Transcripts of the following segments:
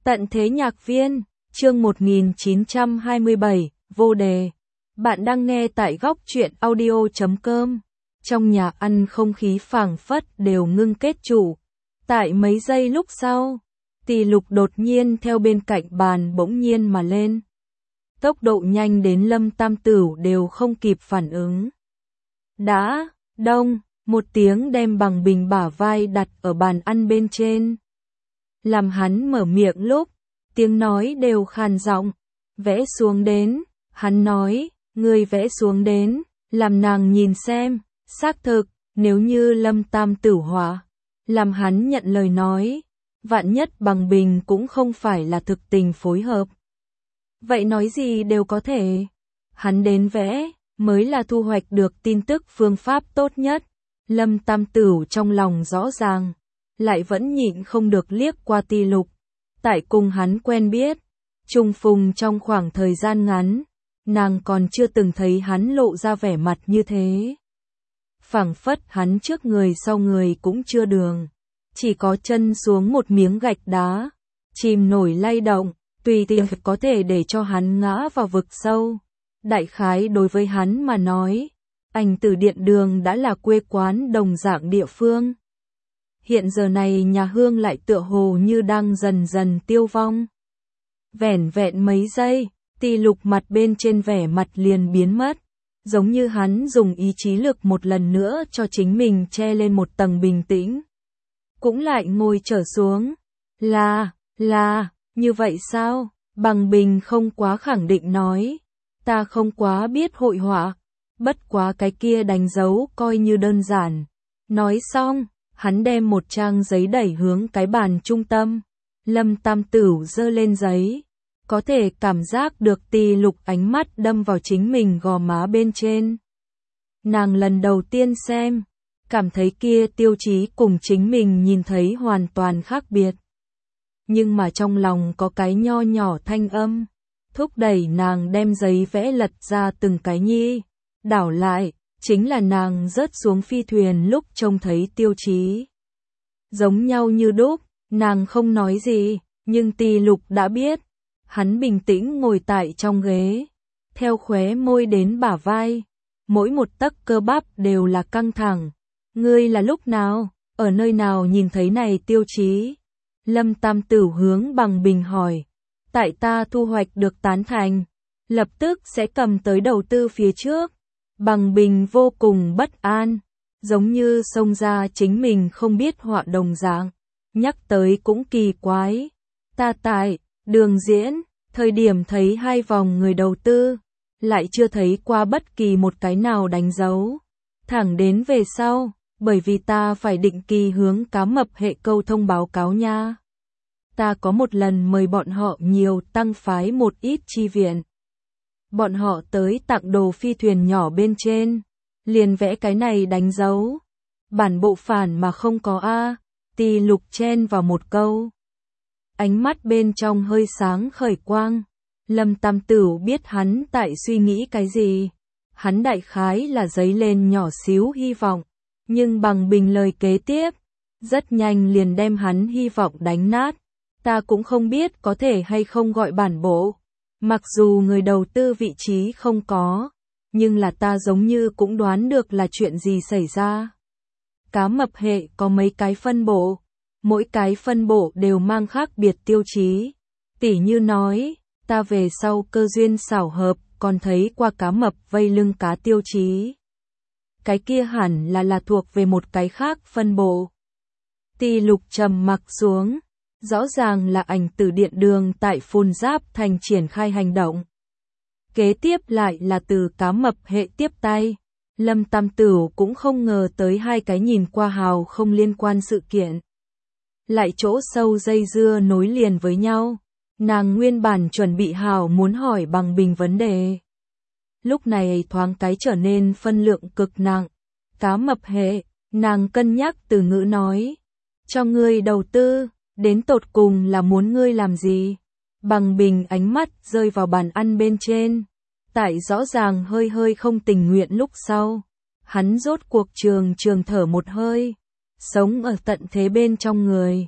Tận thế nhạc viên, chương 1927, vô đề. Bạn đang nghe tại góc truyện audio.com. Trong nhà ăn không khí phảng phất đều ngưng kết trụ. Tại mấy giây lúc sau, Tỷ Lục đột nhiên theo bên cạnh bàn bỗng nhiên mà lên. Tốc độ nhanh đến Lâm Tam Tửu đều không kịp phản ứng. Đã, đông, một tiếng đem Bằng Bình bả vai đặt ở bàn ăn bên trên. Làm hắn mở miệng lúc, tiếng nói đều khàn giọng, vẽ xuống đến, hắn nói, ngươi vẽ xuống đến, làm nàng nhìn xem, xác thực, nếu như Lâm Tam Tửu hỏa, làm hắn nhận lời nói, vạn nhất Bằng Bình cũng không phải là thực tình phối hợp. Vậy nói gì đều có thể, hắn đến vẽ, mới là thu hoạch được tin tức phương pháp tốt nhất. Lâm Tam Tửu trong lòng rõ ràng, lại vẫn nhịn không được liếc qua Tỷ Lục. Tại cùng hắn quen biết, trùng phùng trong khoảng thời gian ngắn, nàng còn chưa từng thấy hắn lộ ra vẻ mặt như thế. Phảng phất hắn trước người sau người cũng chưa đường, chỉ có chân xuống một miếng gạch đá, chìm nổi lay động, tùy tiện có thể để cho hắn ngã vào vực sâu. Đại khái đối với hắn mà nói, Ảnh Tử Điện Đường đã là quê quán đồng dạng địa phương. Hiện giờ này nhà Hương lại tựa hồ như đang dần dần tiêu vong. Vẻn vẹn mấy giây, Tỷ Lục mặt bên trên vẻ mặt liền biến mất, giống như hắn dùng ý chí lực một lần nữa cho chính mình che lên một tầng bình tĩnh. Cũng lại ngồi trở xuống. Là, như vậy sao? Bằng Bình không quá khẳng định nói. Ta không quá biết hội họa, bất quá cái kia đánh dấu coi như đơn giản. Nói xong, hắn đem một trang giấy đẩy hướng cái bàn trung tâm. Lâm Tam Tửu giơ lên giấy, có thể cảm giác được Tỷ Lục ánh mắt đâm vào chính mình gò má bên trên. Nàng lần đầu tiên xem, cảm thấy kia tiêu chí cùng chính mình nhìn thấy hoàn toàn khác biệt. Nhưng mà trong lòng có cái nho nhỏ thanh âm, thúc đẩy nàng đem giấy vẽ lật ra từng cái nhi. Đảo lại, chính là nàng rớt xuống phi thuyền lúc trông thấy tiêu chí. Giống nhau như đúc, nàng không nói gì, nhưng Tỷ Lục đã biết. Hắn bình tĩnh ngồi tại trong ghế, theo khóe môi đến bả vai, mỗi một tấc cơ bắp đều là căng thẳng. Ngươi là lúc nào, ở nơi nào nhìn thấy này tiêu chí? Lâm Tam Tửu hướng Bằng Bình hỏi. Tại ta thu hoạch được tán thành, lập tức sẽ cầm tới đầu tư phía trước. Bằng Bình vô cùng bất an, giống như xông ra chính mình không biết họa đồng dạng. Nhắc tới cũng kỳ quái. Ta tại Đường Diễn, thời điểm thấy 2 vòng người đầu tư, lại chưa thấy qua bất kỳ một cái nào đánh dấu. Thẳng đến về sau, bởi vì ta phải định kỳ hướng Cá Mập hệ câu thông báo cáo nha. Ta có một lần mời bọn họ nhiều tăng phái một ít chi viện. Bọn họ tới tặng đồ phi thuyền nhỏ bên trên, liền vẽ cái này đánh dấu. Bản bộ phản mà không có A, Tỷ Lục chen vào một câu. Ánh mắt bên trong hơi sáng khởi quang. Lâm Tam Tửu biết hắn tại suy nghĩ cái gì. Hắn đại khái là dấy lên nhỏ xíu hy vọng. Nhưng Bằng Bình lời kế tiếp, rất nhanh liền đem hắn hy vọng đánh nát. Ta cũng không biết có thể hay không gọi bản bộ. Mặc dù người đầu tư vị trí không có, nhưng là ta giống như cũng đoán được là chuyện gì xảy ra. Cá Mập hệ có mấy cái phân bộ, mỗi cái phân bộ đều mang khác biệt tiêu chí. Tỉ như nói, ta về sau cơ duyên xảo hợp, còn thấy qua cá mập vây lưng cá tiêu chí. Cái kia hẳn là thuộc về một cái khác phân bộ. Tỷ Lục trầm mặc xuống, rõ ràng là Ảnh Tử Điện Đường tại Phồn Giáp Thành triển khai hành động. Kế tiếp lại là từ Cá Mập hệ tiếp tay. Lâm Tam Tửu cũng không ngờ tới 2 cái nhìn qua hào không liên quan sự kiện. Lại chỗ sâu dây dưa nối liền với nhau. Nàng nguyên bản chuẩn bị hào muốn hỏi Bằng Bình vấn đề. Lúc này thoáng cái trở nên phân lượng cực nặng. Cá Mập hệ, nàng cân nhắc từ ngữ nói. Cho ngươi đầu tư, đến tột cùng là muốn ngươi làm gì? Bằng Bình ánh mắt rơi vào bàn ăn bên trên. Tại rõ ràng hơi không tình nguyện lúc sau. Hắn rốt cuộc trường thở một hơi. Sống ở tận thế bên trong người.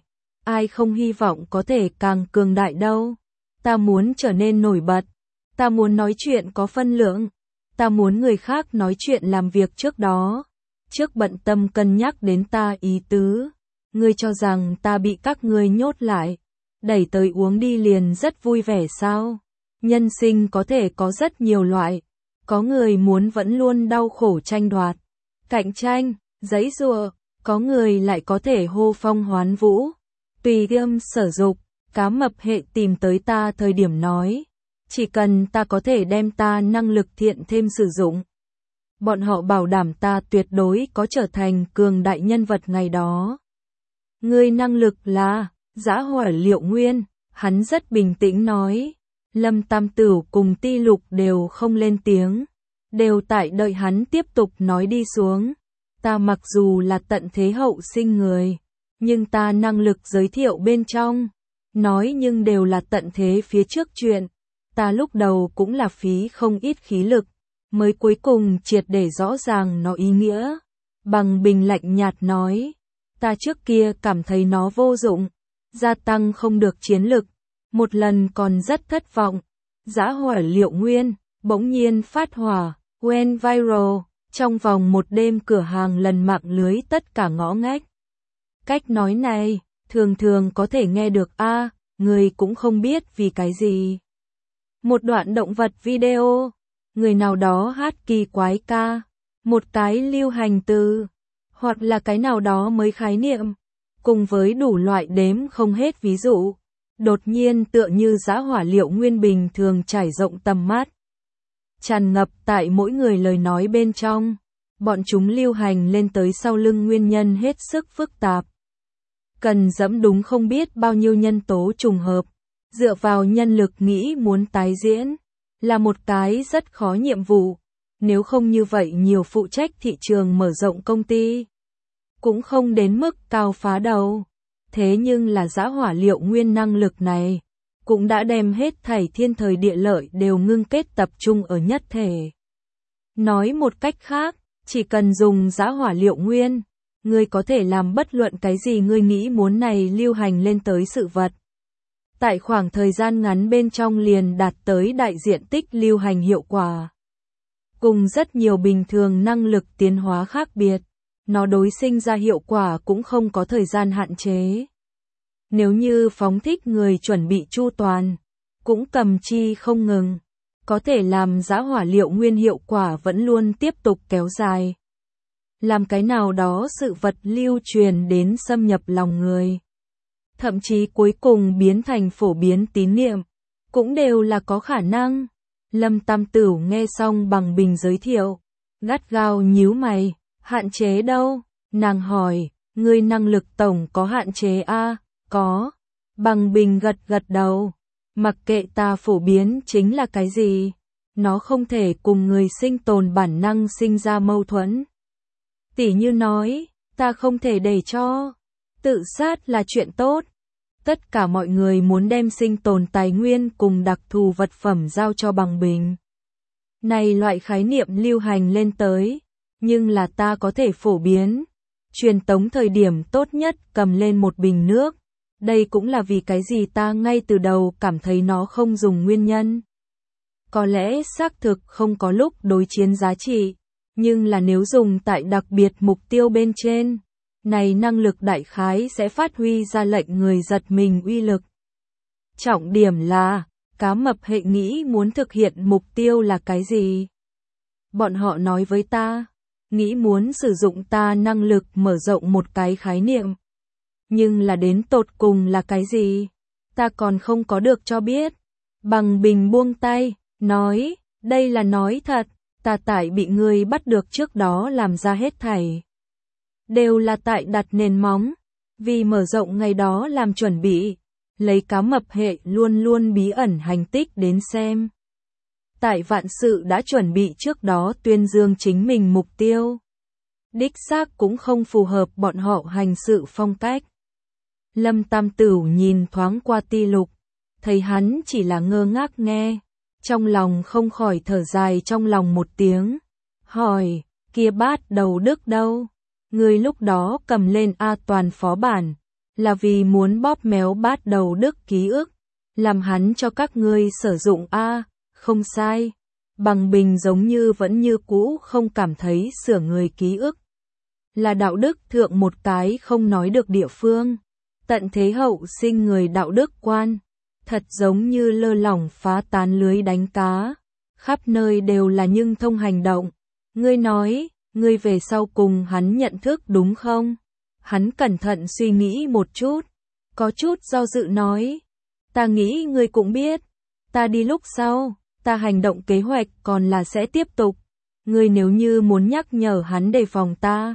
ai không hy vọng có thể càng cường đại đâu. Ta muốn trở nên nổi bật. Ta muốn nói chuyện có phân lượng. Ta muốn người khác nói chuyện làm việc trước đó. Trước bận tâm cân nhắc đến ta ý tứ. Ngươi cho rằng ta bị các ngươi nhốt lại, đẩy tới uống đi liền rất vui vẻ sao? Nhân sinh có thể có rất nhiều loại. Có người muốn vẫn luôn đau khổ tranh đoạt, cạnh tranh, giãy giụa. Có người lại có thể hô phong hoán vũ, tùy tâm sở dục. Cá mập hệ tìm tới ta thời điểm nói, chỉ cần ta có thể đem ta năng lực thiện thêm sử dụng, bọn họ bảo đảm ta tuyệt đối có trở thành cường đại nhân vật ngày đó. Ngươi năng lực là Dã Hỏa Liệu Nguyên, hắn rất bình tĩnh nói. Lâm Tam Tửu cùng Ti Lục đều không lên tiếng, đều tại đợi hắn tiếp tục nói đi xuống. Ta mặc dù là tận thế hậu sinh người, nhưng ta năng lực giới thiệu bên trong, nói nhưng đều là tận thế phía trước chuyện. Ta lúc đầu cũng là phí không ít khí lực, mới cuối cùng triệt để rõ ràng nó ý nghĩa. Bằng Bình lạnh nhạt nói, ta trước kia cảm thấy nó vô dụng, gia tăng không được chiến lực, một lần còn rất thất vọng. Dã Hỏa Liệu Nguyên bỗng nhiên phát hỏa, went viral, trong vòng một đêm cửa hàng lần mạng lưới tất cả ngõ ngách. Cách nói này, thường thường có thể nghe được người cũng không biết vì cái gì. Một đoạn động vật video, người nào đó hát kỳ quái ca, một cái lưu hành từ, hoặc là cái nào đó mới khái niệm, cùng với đủ loại đếm không hết ví dụ, đột nhiên tựa như Dã Hỏa Liệu Nguyên bình thường trải rộng tầm mắt, tràn ngập tại mỗi người lời nói bên trong. Bọn chúng lưu hành lên tới sau lưng nguyên nhân hết sức phức tạp, cần dẫm đúng không biết bao nhiêu nhân tố trùng hợp, dựa vào nhân lực nghĩ muốn tái diễn, là một cái rất khó nhiệm vụ. Nếu không như vậy nhiều phụ trách thị trường mở rộng công ty, cũng không đến mức cao phá đầu. Thế nhưng là Dã Hỏa Liệu Nguyên năng lực này, cũng đã đem hết thảy thiên thời địa lợi đều ngưng kết tập trung ở nhất thể. Nói một cách khác, chỉ cần dùng Dã Hỏa Liệu Nguyên, ngươi có thể làm bất luận cái gì ngươi nghĩ muốn này lưu hành lên tới sự vật. Tại khoảng thời gian ngắn bên trong liền đạt tới đại diện tích lưu hành hiệu quả. Cùng rất nhiều bình thường năng lực tiến hóa khác biệt, nó đối sinh ra hiệu quả cũng không có thời gian hạn chế. Nếu như phóng thích người chuẩn bị chu toàn, cũng cầm chi không ngừng, có thể làm Dã Hỏa Liệu Nguyên hiệu quả vẫn luôn tiếp tục kéo dài. Làm cái nào đó sự vật lưu truyền đến xâm nhập lòng người, thậm chí cuối cùng biến thành phổ biến tín niệm, cũng đều là có khả năng. Lâm Tam Tửu nghe xong Bằng Bình giới thiệu, gắt gao nhíu mày, hạn chế đâu? Nàng hỏi, ngươi năng lực tổng có hạn chế Có. Bằng Bình gật gật đầu, mặc kệ ta phổ biến chính là cái gì, nó không thể cùng người sinh tồn bản năng sinh ra mâu thuẫn. Tỉ như nói, ta không thể để cho tự sát là chuyện tốt. Tất cả mọi người muốn đem sinh tồn tài nguyên cùng đặc thù vật phẩm giao cho Bằng Bình. Này loại khái niệm lưu hành lên tới, nhưng là ta có thể phổ biến. Truyền tống thời điểm tốt nhất cầm lên một bình nước. Đây cũng là vì cái gì ta ngay từ đầu cảm thấy nó không dùng nguyên nhân. Có lẽ xác thực không có lúc đối chiến giá trị, nhưng là nếu dùng tại đặc biệt mục tiêu bên trên, này năng lực đại khái sẽ phát huy ra lệnh người giật mình uy lực. Trọng điểm là, cá mập hệ nghĩ muốn thực hiện mục tiêu là cái gì? Bọn họ nói với ta, nghĩ muốn sử dụng ta năng lực mở rộng một cái khái niệm. Nhưng là đến tột cùng là cái gì? Ta còn không có được cho biết. Bằng Bình buông tay, nói, đây là nói thật, ta tại bị ngươi bắt được trước đó làm ra hết thảy. Đều là tại đặt nền móng, vì mở rộng ngày đó làm chuẩn bị, lấy cá mập hệ luôn luôn bí ẩn hành tích đến xem. Tại vạn sự đã chuẩn bị trước đó tuyên dương chính mình mục tiêu. Đích xác cũng không phù hợp bọn họ hành sự phong cách. Lâm Tam Tửu nhìn thoáng qua Ti Lục, thấy hắn chỉ là ngơ ngác nghe, trong lòng không khỏi thở dài trong lòng một tiếng, hỏi, kia Bát Đầu Đức đâu? Người lúc đó cầm lên A Toàn phó bản, là vì muốn bóp méo bát đầu đức ký ức, làm hắn cho các ngươi sử dụng a, không sai. Bằng Bình giống như vẫn như cũ không cảm thấy sửa người ký ức là đạo đức thượng một cái không nói được địa phương. Tận thế hậu sinh người đạo đức quan, thật giống như lơ lỏng phá tán lưới đánh cá, khắp nơi đều là nhưng thông hành động. Ngươi nói, ngươi về sau cùng hắn nhận thức đúng không? Hắn cẩn thận suy nghĩ một chút, có chút do dự nói, ta nghĩ ngươi cũng biết, ta đi lúc sau, ta hành động kế hoạch còn là sẽ tiếp tục. Ngươi nếu như muốn nhắc nhở hắn đề phòng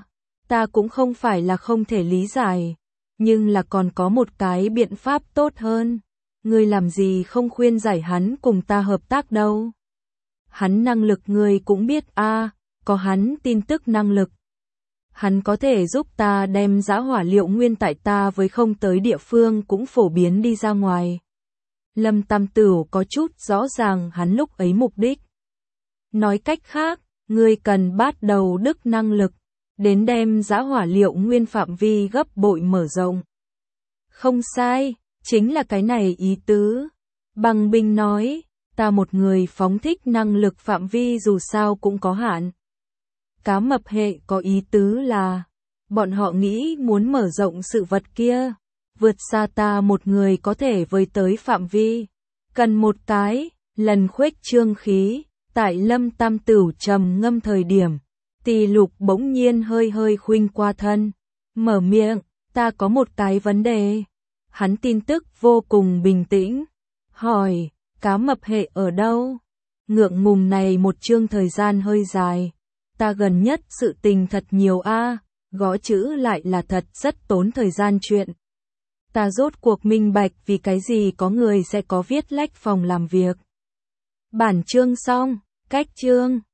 ta cũng không phải là không thể lý giải, nhưng là còn có một cái biện pháp tốt hơn. Ngươi làm gì không khuyên giải hắn cùng ta hợp tác đâu? Hắn năng lực ngươi cũng biết a, có hắn tin tức năng lực. Hắn có thể giúp ta đem dã hỏa liệu nguyên tại ta với không tới địa phương cũng phổ biến đi ra ngoài. Lâm Tam Tửu có chút rõ ràng hắn lúc ấy mục đích. Nói cách khác, ngươi cần bắt đầu đức năng lực, đến đem dã hỏa liệu nguyên phạm vi gấp bội mở rộng. Không sai, chính là cái này ý tứ. Bằng Bình nói, ta một người phóng thích năng lực phạm vi dù sao cũng có hạn. Cá mập hệ có ý tứ là, bọn họ nghĩ muốn mở rộng sự vật kia, vượt xa ta một người có thể với tới phạm vi. Cần một cái, lần khuếch trương khí, tại Lâm Tam Tửu trầm ngâm thời điểm, Tỳ Lục bỗng nhiên hơi hơi khuynh qua thân, mở miệng, ta có một cái vấn đề. Hắn tin tức vô cùng bình tĩnh, hỏi, cá mập hệ ở đâu? Ngượng ngùng này một chương thời gian hơi dài, ta gần nhất sự tình thật nhiều a, gõ chữ lại là thật rất tốn thời gian chuyện. Ta rốt cuộc minh bạch vì cái gì có người sẽ có viết lách phòng làm việc. Bản chương xong, cách chương.